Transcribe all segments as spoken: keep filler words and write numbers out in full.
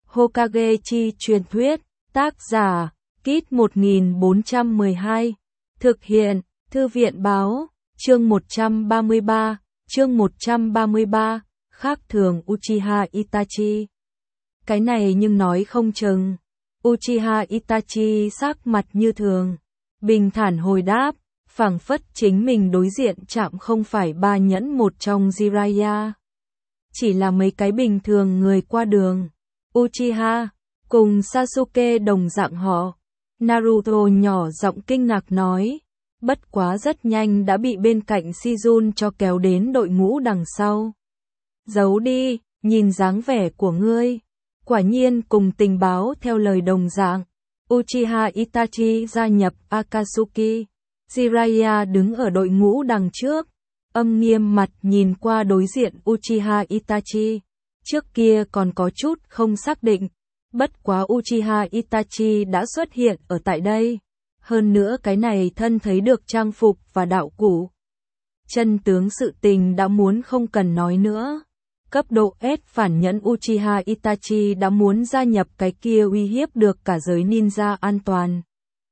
Hokage chi truyền thuyết, tác giả, Kit một nghìn bốn trăm mười hai, thực hiện, Thư viện báo, chương một trăm ba mươi ba, chương một trăm ba mươi ba, khác thường Uchiha Itachi. Cái này nhưng nói không chừng. Uchiha Itachi sắc mặt như thường, bình thản hồi đáp, phảng phất chính mình đối diện chạm không phải ba nhẫn một trong Jiraiya. Chỉ là mấy cái bình thường người qua đường. Uchiha, cùng Sasuke đồng dạng họ. Naruto nhỏ giọng kinh ngạc nói, bất quá rất nhanh đã bị bên cạnh Shizun cho kéo đến đội ngũ đằng sau. Giấu đi, nhìn dáng vẻ của ngươi. Quả nhiên cùng tình báo theo lời đồng dạng. Uchiha Itachi gia nhập Akatsuki. Jiraiya đứng ở đội ngũ đằng trước, âm nghiêm mặt nhìn qua đối diện Uchiha Itachi. Trước kia còn có chút không xác định, bất quá Uchiha Itachi đã xuất hiện ở tại đây. Hơn nữa cái này thân thấy được trang phục và đạo cụ. Chân tướng sự tình đã muốn không cần nói nữa. Cấp độ S phản nhẫn Uchiha Itachi đã muốn gia nhập cái kia uy hiếp được cả giới ninja an toàn.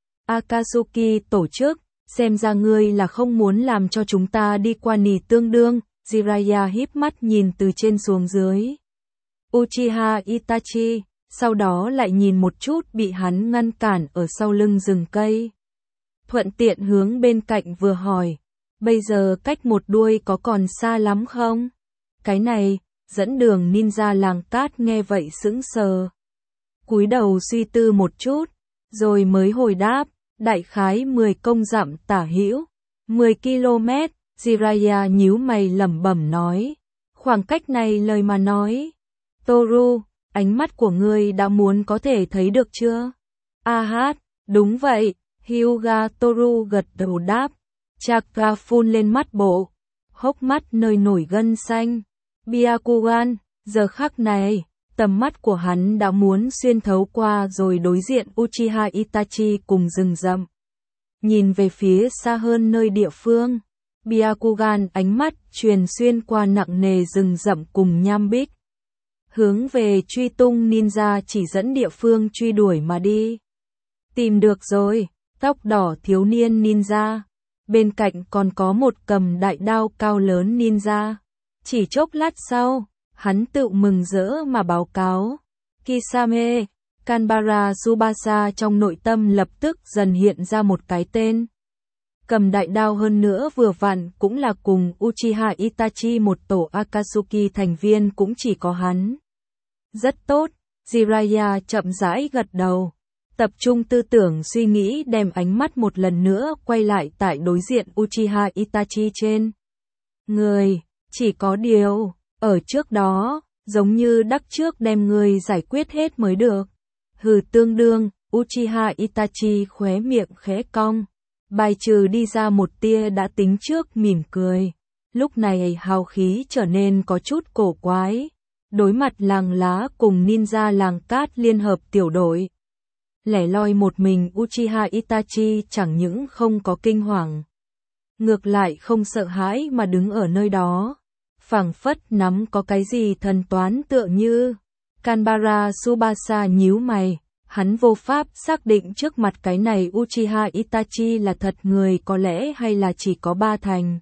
Akatsuki tổ chức, xem ra ngươi là không muốn làm cho chúng ta đi qua nì tương đương. Jiraiya híp mắt nhìn từ trên xuống dưới. Uchiha Itachi, sau đó lại nhìn một chút bị hắn ngăn cản ở sau lưng rừng cây. Thuận tiện hướng bên cạnh vừa hỏi, bây giờ cách một đuôi có còn xa lắm không? Cái này, dẫn đường ninja làng cát nghe vậy sững sờ. Cúi đầu suy tư một chút, rồi mới hồi đáp, đại khái mười công dặm tả hữu, mười ki lô mét, Jiraiya nhíu mày lẩm bẩm nói, khoảng cách này lời mà nói. Toru, ánh mắt của ngươi đã muốn có thể thấy được chưa? A hát, đúng vậy, Hyuga Toru gật đầu đáp, Chakra phun lên mắt bộ, hốc mắt nơi nổi gân xanh. Byakugan, giờ khắc này, tầm mắt của hắn đã muốn xuyên thấu qua rồi đối diện Uchiha Itachi cùng rừng rậm. Nhìn về phía xa hơn nơi địa phương, Byakugan ánh mắt truyền xuyên qua nặng nề rừng rậm cùng nham bích. Hướng về truy tung ninja chỉ dẫn địa phương truy đuổi mà đi. Tìm được rồi, tóc đỏ thiếu niên ninja. Bên cạnh còn có một cầm đại đao cao lớn ninja. Chỉ chốc lát sau, hắn tự mừng rỡ mà báo cáo. Kisame, Kanbara Tsubasa trong nội tâm lập tức dần hiện ra một cái tên. Cầm đại đao hơn nữa vừa vặn cũng là cùng Uchiha Itachi một tổ Akatsuki thành viên cũng chỉ có hắn. Rất tốt, Jiraiya chậm rãi gật đầu. Tập trung tư tưởng suy nghĩ đem ánh mắt một lần nữa quay lại tại đối diện Uchiha Itachi trên. Người, chỉ có điều, ở trước đó, giống như đắc trước đem người giải quyết hết mới được. Hừ tương đương, Uchiha Itachi khóe miệng khẽ cong. Bài trừ đi ra một tia đã tính trước mỉm cười. Lúc này hào khí trở nên có chút cổ quái. Đối mặt làng lá cùng ninja làng cát liên hợp tiểu đội. Lẻ loi một mình Uchiha Itachi chẳng những không có kinh hoàng. Ngược lại không sợ hãi mà đứng ở nơi đó. Phảng phất nắm có cái gì thần toán tựa như. Kanbara Tsubasa nhíu mày. Hắn vô pháp xác định trước mặt cái này Uchiha Itachi là thật người có lẽ hay là chỉ có ba thành.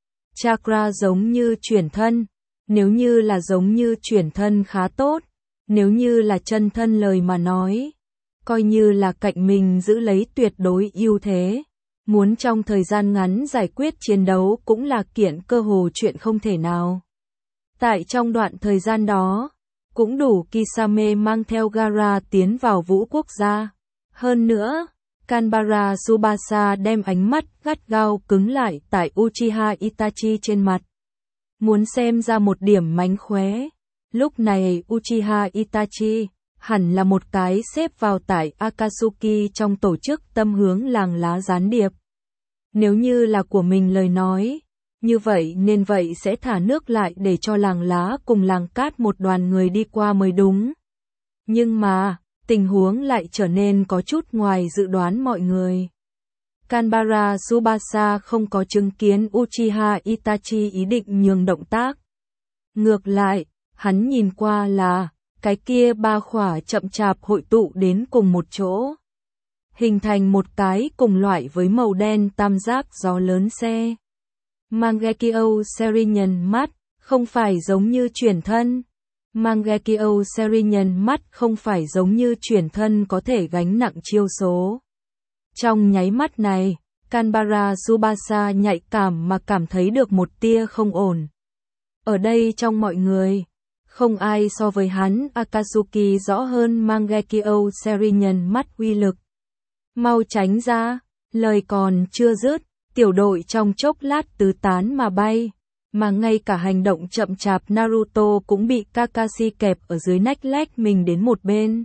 Chakra giống như chuyển thân. Nếu như là giống như chuyển thân khá tốt. Nếu như là chân thân lời mà nói. Coi như là cạnh mình giữ lấy tuyệt đối ưu thế. Muốn trong thời gian ngắn giải quyết chiến đấu cũng là kiện cơ hồ chuyện không thể nào. Tại trong đoạn thời gian đó, cũng đủ Kisame mang theo Gaara tiến vào vũ quốc gia. Hơn nữa, Kanbara Tsubasa đem ánh mắt gắt gao cứng lại tại Uchiha Itachi trên mặt. Muốn xem ra một điểm mánh khóe. Lúc này Uchiha Itachi hẳn là một cái xếp vào tại Akatsuki trong tổ chức tâm hướng làng lá gián điệp. Nếu như là của mình lời nói, như vậy nên vậy sẽ thả nước lại để cho làng lá cùng làng cát một đoàn người đi qua mới đúng. Nhưng mà, tình huống lại trở nên có chút ngoài dự đoán mọi người. Kanbara Tsubasa không có chứng kiến Uchiha Itachi ý định nhường động tác. Ngược lại, hắn nhìn qua là cái kia ba khỏa chậm chạp hội tụ đến cùng một chỗ, hình thành một cái cùng loại với màu đen tam giác gió lớn xe. Mangekyo Serenian mắt, không phải giống như chuyển thân. Mangekyo Serenian mắt không phải giống như chuyển thân có thể gánh nặng chiêu số. Trong nháy mắt này, Kanbara Tsubasa nhạy cảm mà cảm thấy được một tia không ổn. Ở đây trong mọi người, không ai so với hắn Akatsuki rõ hơn Mangekyo Serenian mắt uy lực. Mau tránh ra, lời còn chưa dứt, tiểu đội trong chốc lát tứ tán mà bay, mà ngay cả hành động chậm chạp Naruto cũng bị Kakashi kẹp ở dưới nách lách mình đến một bên.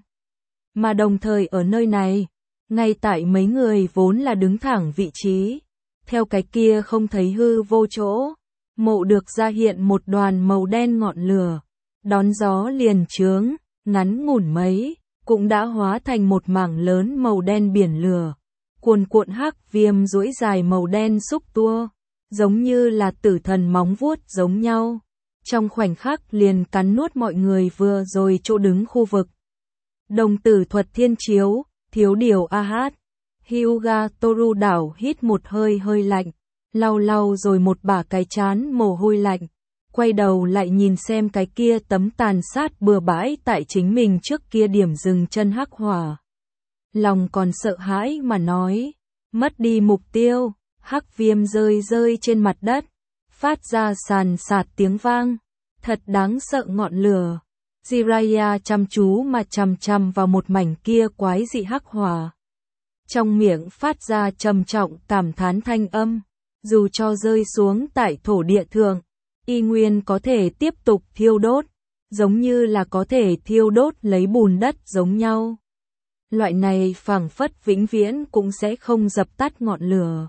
Mà đồng thời ở nơi này, ngay tại mấy người vốn là đứng thẳng vị trí, theo cái kia không thấy hư vô chỗ, mộ được ra hiện một đoàn màu đen ngọn lửa, đón gió liền chướng, ngắn ngủn mấy, cũng đã hóa thành một mảng lớn màu đen biển lửa, cuồn cuộn hắc viêm duỗi dài màu đen xúc tua, giống như là tử thần móng vuốt giống nhau, trong khoảnh khắc liền cắn nuốt mọi người vừa rồi chỗ đứng khu vực. Đồng tử thuật thiên chiếu, thiếu điều a hát, Hyuga Toru đảo hít một hơi hơi lạnh, lau lau rồi một bả cái chán mồ hôi lạnh, quay đầu lại nhìn xem cái kia tấm tàn sát bừa bãi tại chính mình trước kia điểm dừng chân hắc hỏa. Lòng còn sợ hãi mà nói, mất đi mục tiêu, hắc viêm rơi rơi trên mặt đất, phát ra sàn sạt tiếng vang, thật đáng sợ ngọn lửa. Jiraiya chăm chú mà chằm chằm vào một mảnh kia quái dị hắc hỏa. Trong miệng phát ra trầm trọng cảm thán thanh âm, dù cho rơi xuống tại thổ địa thượng, y nguyên có thể tiếp tục thiêu đốt, giống như là có thể thiêu đốt lấy bùn đất giống nhau. Loại này phảng phất vĩnh viễn cũng sẽ không dập tắt ngọn lửa.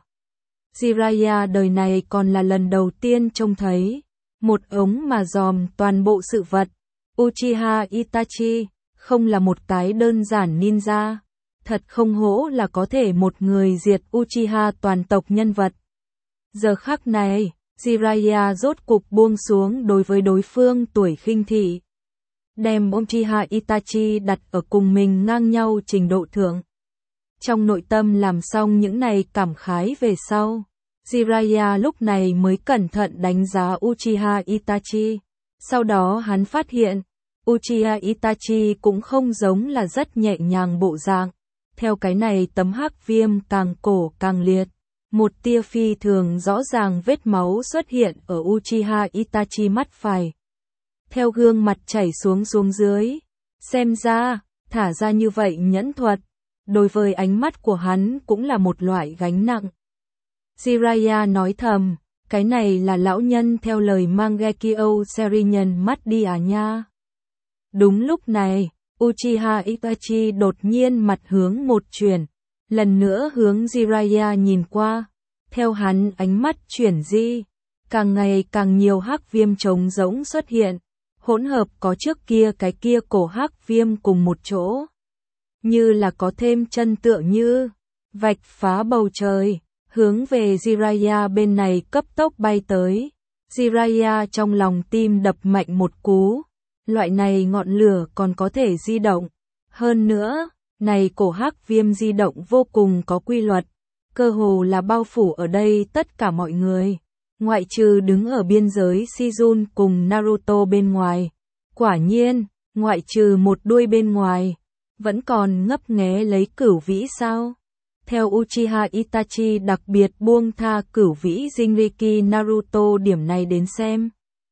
Jiraiya đời này còn là lần đầu tiên trông thấy một ống mà dòm toàn bộ sự vật. Uchiha Itachi không là một cái đơn giản ninja, thật không hổ là có thể một người diệt Uchiha toàn tộc nhân vật. Giờ khắc này, Jiraiya rốt cục buông xuống đối với đối phương tuổi khinh thị, đem Uchiha Itachi đặt ở cùng mình ngang nhau trình độ thượng. Trong nội tâm làm xong những này cảm khái về sau, Jiraiya lúc này mới cẩn thận đánh giá Uchiha Itachi. Sau đó hắn phát hiện, Uchiha Itachi cũng không giống là rất nhẹ nhàng bộ dạng. Theo cái này tấm hắc viêm càng cổ càng liệt, một tia phi thường rõ ràng vết máu xuất hiện ở Uchiha Itachi mắt phải. Theo gương mặt chảy xuống xuống dưới, xem ra, thả ra như vậy nhẫn thuật, đối với ánh mắt của hắn cũng là một loại gánh nặng. Jiraiya nói thầm, cái này là lão nhân theo lời Mangekyo Serenian mắt đi à nha. Đúng lúc này, Uchiha Itachi đột nhiên mặt hướng một chuyển, lần nữa hướng Jiraiya nhìn qua, theo hắn ánh mắt chuyển di, càng ngày càng nhiều hắc viêm trống rỗng xuất hiện, hỗn hợp có trước kia cái kia cổ hắc viêm cùng một chỗ, như là có thêm chân tựa như, vạch phá bầu trời, hướng về Jiraiya bên này cấp tốc bay tới. Jiraiya trong lòng tim đập mạnh một cú, loại này ngọn lửa còn có thể di động, hơn nữa, này cổ hắc viêm di động vô cùng có quy luật, cơ hồ là bao phủ ở đây tất cả mọi người, ngoại trừ đứng ở biên giới Shizun cùng Naruto bên ngoài. Quả nhiên, ngoại trừ một đuôi bên ngoài, vẫn còn ngấp nghé lấy cửu vĩ sao? Theo Uchiha Itachi đặc biệt buông tha cửu vĩ Jinriki Naruto điểm này đến xem,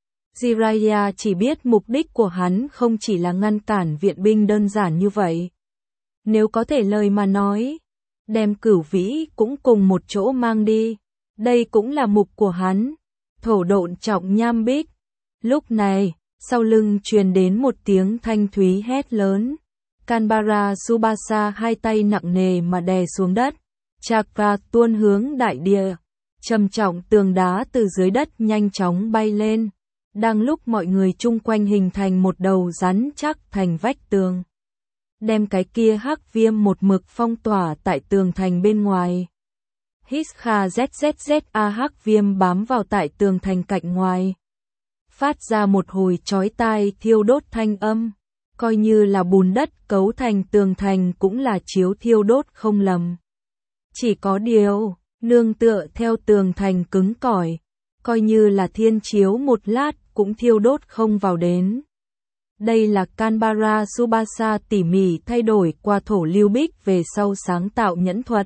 Jiraiya chỉ biết mục đích của hắn không chỉ là ngăn cản viện binh đơn giản như vậy. Nếu có thể lời mà nói, đem cửu vĩ cũng cùng một chỗ mang đi, đây cũng là mục của hắn. Thổ độn trọng nham bích. Lúc này, sau lưng truyền đến một tiếng thanh thúy hét lớn. Kanbara Tsubasa hai tay nặng nề mà đè xuống đất, chakra tuôn hướng đại địa, trầm trọng tường đá từ dưới đất nhanh chóng bay lên, đang lúc mọi người chung quanh hình thành một đầu rắn chắc thành vách tường, đem cái kia hắc viêm một mực phong tỏa tại tường thành bên ngoài. Hiskha zzza hắc viêm bám vào tại tường thành cạnh ngoài, phát ra một hồi chói tai thiêu đốt thanh âm. coi như là bùn đất cấu thành tường thành cũng là chiếu thiêu đốt không lầm. Chỉ có điều, nương tựa theo tường thành cứng cỏi, coi như là thiên chiếu một lát cũng thiêu đốt không vào đến. Đây là Canberra Subasa tỉ mỉ thay đổi qua thổ lưu bích về sau sáng tạo nhẫn thuật.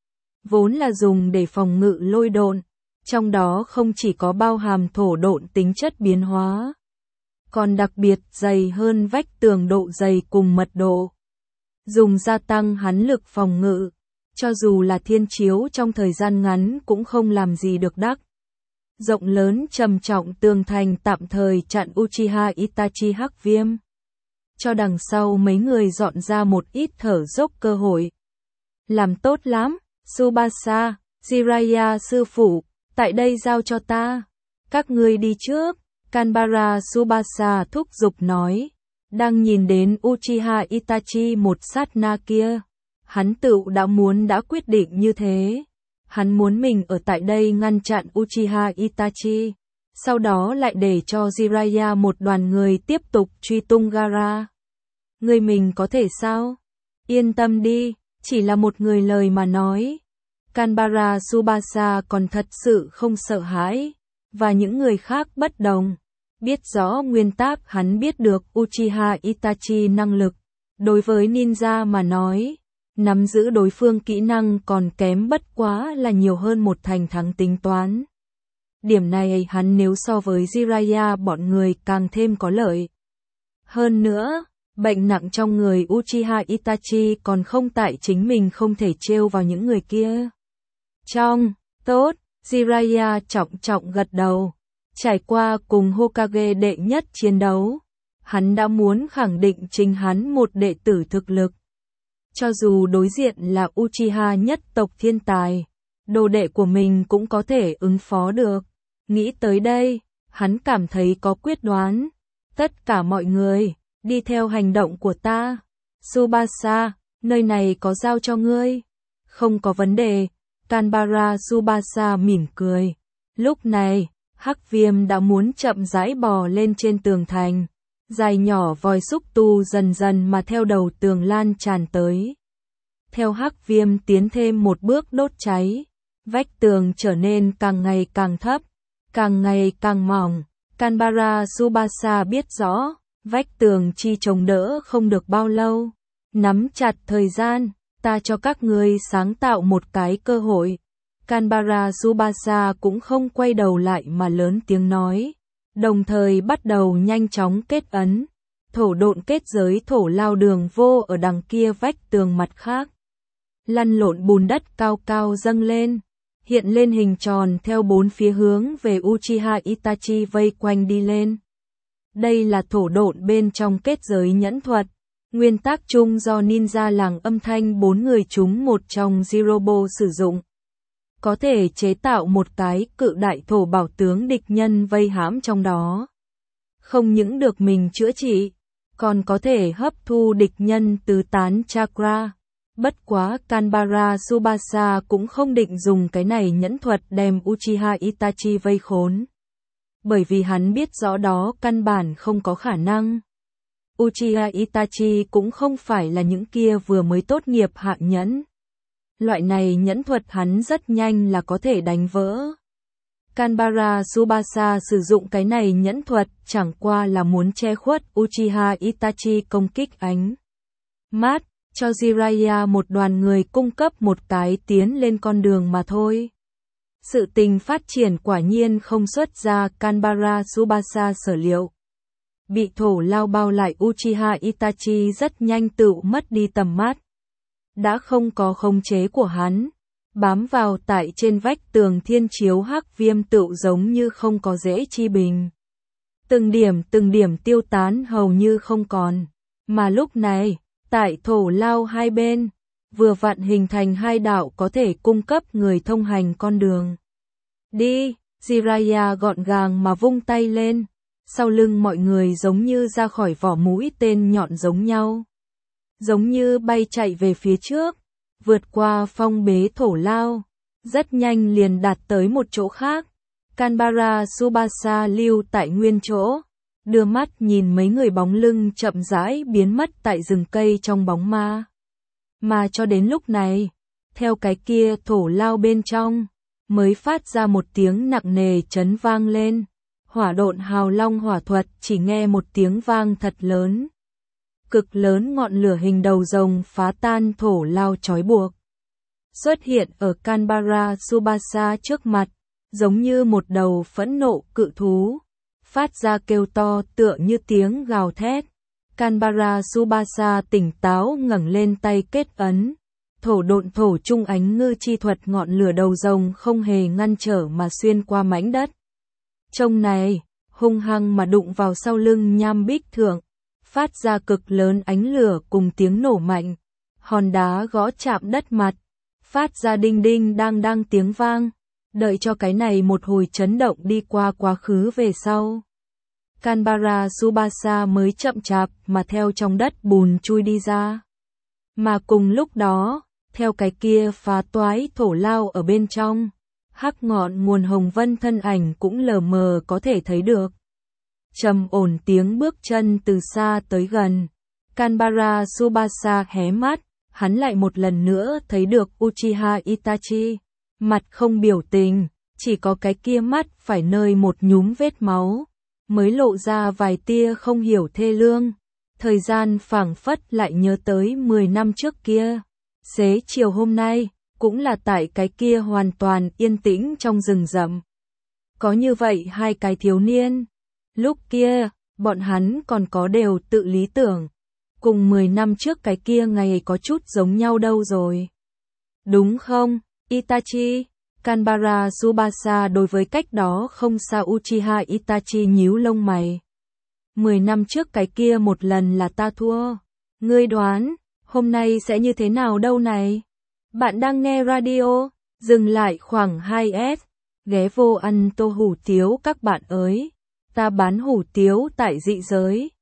Vốn là dùng để phòng ngự lôi độn, trong đó không chỉ có bao hàm thổ độn tính chất biến hóa, còn đặc biệt dày hơn vách tường độ dày cùng mật độ. Dùng gia tăng hắn lực phòng ngự, cho dù là thiên chiếu trong thời gian ngắn cũng không làm gì được đắc. Rộng lớn trầm trọng tường thành tạm thời chặn Uchiha Itachi Hắc Viêm, cho đằng sau mấy người dọn ra một ít thở dốc cơ hội. Làm tốt lắm, Tsubasa, Jiraiya sư phụ, tại đây giao cho ta. Các ngươi đi trước, Canberra Tsubasa thúc giục nói. Đang nhìn đến Uchiha Itachi một sát na kia, hắn tự đã muốn đã quyết định như thế. Hắn muốn mình ở tại đây ngăn chặn Uchiha Itachi, sau đó lại để cho Jiraiya một đoàn người tiếp tục truy tung Gaara. Người mình có thể sao? Yên tâm đi, chỉ là một người lời mà nói. Canberra Tsubasa còn thật sự không sợ hãi, và những người khác bất đồng. Biết rõ nguyên tắc hắn biết được Uchiha Itachi năng lực. Đối với ninja mà nói, nắm giữ đối phương kỹ năng còn kém bất quá là nhiều hơn một thành thắng tính toán. Điểm này hắn nếu so với Jiraiya bọn người càng thêm có lợi. Hơn nữa, bệnh nặng trong người Uchiha Itachi còn không tại chính mình không thể trêu vào những người kia. Trong, tốt, Jiraiya trọng trọng gật đầu. Trải qua cùng Hokage đệ nhất chiến đấu, hắn đã muốn khẳng định chính hắn một đệ tử thực lực. Cho dù đối diện là Uchiha nhất tộc thiên tài, đồ đệ của mình cũng có thể ứng phó được. Nghĩ tới đây, hắn cảm thấy có quyết đoán. Tất cả mọi người, đi theo hành động của ta. Tsubasa, nơi này có giao cho ngươi. Không có vấn đề, Canberra Tsubasa mỉm cười. Lúc này, Hắc Viêm đã muốn chậm rãi bò lên trên tường thành. Dài nhỏ vòi xúc tu dần dần mà theo đầu tường lan tràn tới. Theo Hắc Viêm tiến thêm một bước đốt cháy, vách tường trở nên càng ngày càng thấp, càng ngày càng mỏng. Canberra Tsubasa biết rõ, vách tường chi chống đỡ không được bao lâu. Nắm chặt thời gian, ta cho các ngươi sáng tạo một cái cơ hội. Canberra Tsubasa cũng không quay đầu lại mà lớn tiếng nói, đồng thời bắt đầu nhanh chóng kết ấn. Thổ độn kết giới thổ lao đường vô ở đằng kia vách tường mặt khác. Lăn lộn bùn đất cao cao dâng lên, hiện lên hình tròn theo bốn phía hướng về Uchiha Itachi vây quanh đi lên. Đây là thổ độn bên trong kết giới nhẫn thuật. Nguyên tắc chung do ninja làng âm thanh bốn người chúng một trong Jirobo sử dụng. Có thể chế tạo một cái cự đại thổ bảo tướng địch nhân vây hãm trong đó. Không những được mình chữa trị, còn có thể hấp thu địch nhân tứ tán chakra. Bất quá Canberra Tsubasa cũng không định dùng cái này nhẫn thuật đem Uchiha Itachi vây khốn. Bởi vì hắn biết rõ đó căn bản không có khả năng. Uchiha Itachi cũng không phải là những kia vừa mới tốt nghiệp hạ nhẫn. Loại này nhẫn thuật hắn rất nhanh là có thể đánh vỡ. Canberra Tsubasa sử dụng cái này nhẫn thuật chẳng qua là muốn che khuất Uchiha Itachi công kích ánh mắt, cho Jiraiya một đoàn người cung cấp một cái tiến lên con đường mà thôi. Sự tình phát triển quả nhiên không xuất ra Canberra Tsubasa sở liệu. Bị thổ lao bao lại Uchiha Itachi rất nhanh tự mất đi tầm mắt. Đã không có khống chế của hắn, bám vào tại trên vách tường thiên chiếu Hắc Viêm tự giống như không có dễ chi bình. Từng điểm từng điểm tiêu tán hầu như không còn, mà lúc này, tại thổ lao hai bên, vừa vặn hình thành hai đạo có thể cung cấp người thông hành con đường. Đi, Jiraiya gọn gàng mà vung tay lên, sau lưng mọi người giống như ra khỏi vỏ mũi tên nhọn giống nhau. Giống như bay chạy về phía trước, vượt qua phong bế thổ lao, rất nhanh liền đạt tới một chỗ khác. Canberra Tsubasa lưu tại nguyên chỗ, đưa mắt nhìn mấy người bóng lưng chậm rãi biến mất tại rừng cây trong bóng ma. Mà cho đến lúc này, theo cái kia thổ lao bên trong, mới phát ra một tiếng nặng nề chấn vang lên. Hỏa độn hào long hỏa thuật chỉ nghe một tiếng vang thật lớn. Cực lớn ngọn lửa hình đầu rồng phá tan thổ lao trói buộc. Xuất hiện ở Canberra Tsubasa trước mặt, giống như một đầu phẫn nộ cự thú. Phát ra kêu to tựa như tiếng gào thét. Canberra Tsubasa tỉnh táo ngẩng lên tay kết ấn. Thổ độn thổ trung ánh ngư chi thuật ngọn lửa đầu rồng không hề ngăn trở mà xuyên qua mảnh đất. Trông này, hung hăng mà đụng vào sau lưng nham bích thượng, phát ra cực lớn ánh lửa cùng tiếng nổ mạnh. Hòn đá gõ chạm đất mặt, phát ra đinh đinh đang đang tiếng vang. Đợi cho cái này một hồi chấn động đi qua quá khứ về sau. Canberra Tsubasa mới chậm chạp mà theo trong đất bùn chui đi ra. Mà cùng lúc đó, theo cái kia phá toái thổ lao ở bên trong, hắc ngọn nguồn hồng vân thân ảnh cũng lờ mờ có thể thấy được. Trầm ổn tiếng bước chân từ xa tới gần. Canberra Tsubasa hé mắt, hắn lại một lần nữa thấy được Uchiha Itachi. Mặt không biểu tình, chỉ có cái kia mắt phải nơi một nhúm vết máu, mới lộ ra vài tia không hiểu thê lương. Thời gian phảng phất lại nhớ tới mười năm trước kia. Xế chiều hôm nay, cũng là tại cái kia hoàn toàn yên tĩnh trong rừng rậm. Có như vậy hai cái thiếu niên. Lúc kia, bọn hắn còn có đều tự lý tưởng. Cùng mười năm trước cái kia ngày có chút giống nhau đâu rồi. Đúng không, Itachi? Canberra Tsubasa đối với cách đó không xa Uchiha Itachi nhíu lông mày. Mười năm trước cái kia một lần là ta thua. Ngươi đoán, hôm nay sẽ như thế nào đâu này? Bạn đang nghe radio, dừng lại khoảng hai S, ghé vô ăn tô hủ tiếu các bạn ơi. Ta bán hủ tiếu tại dị giới.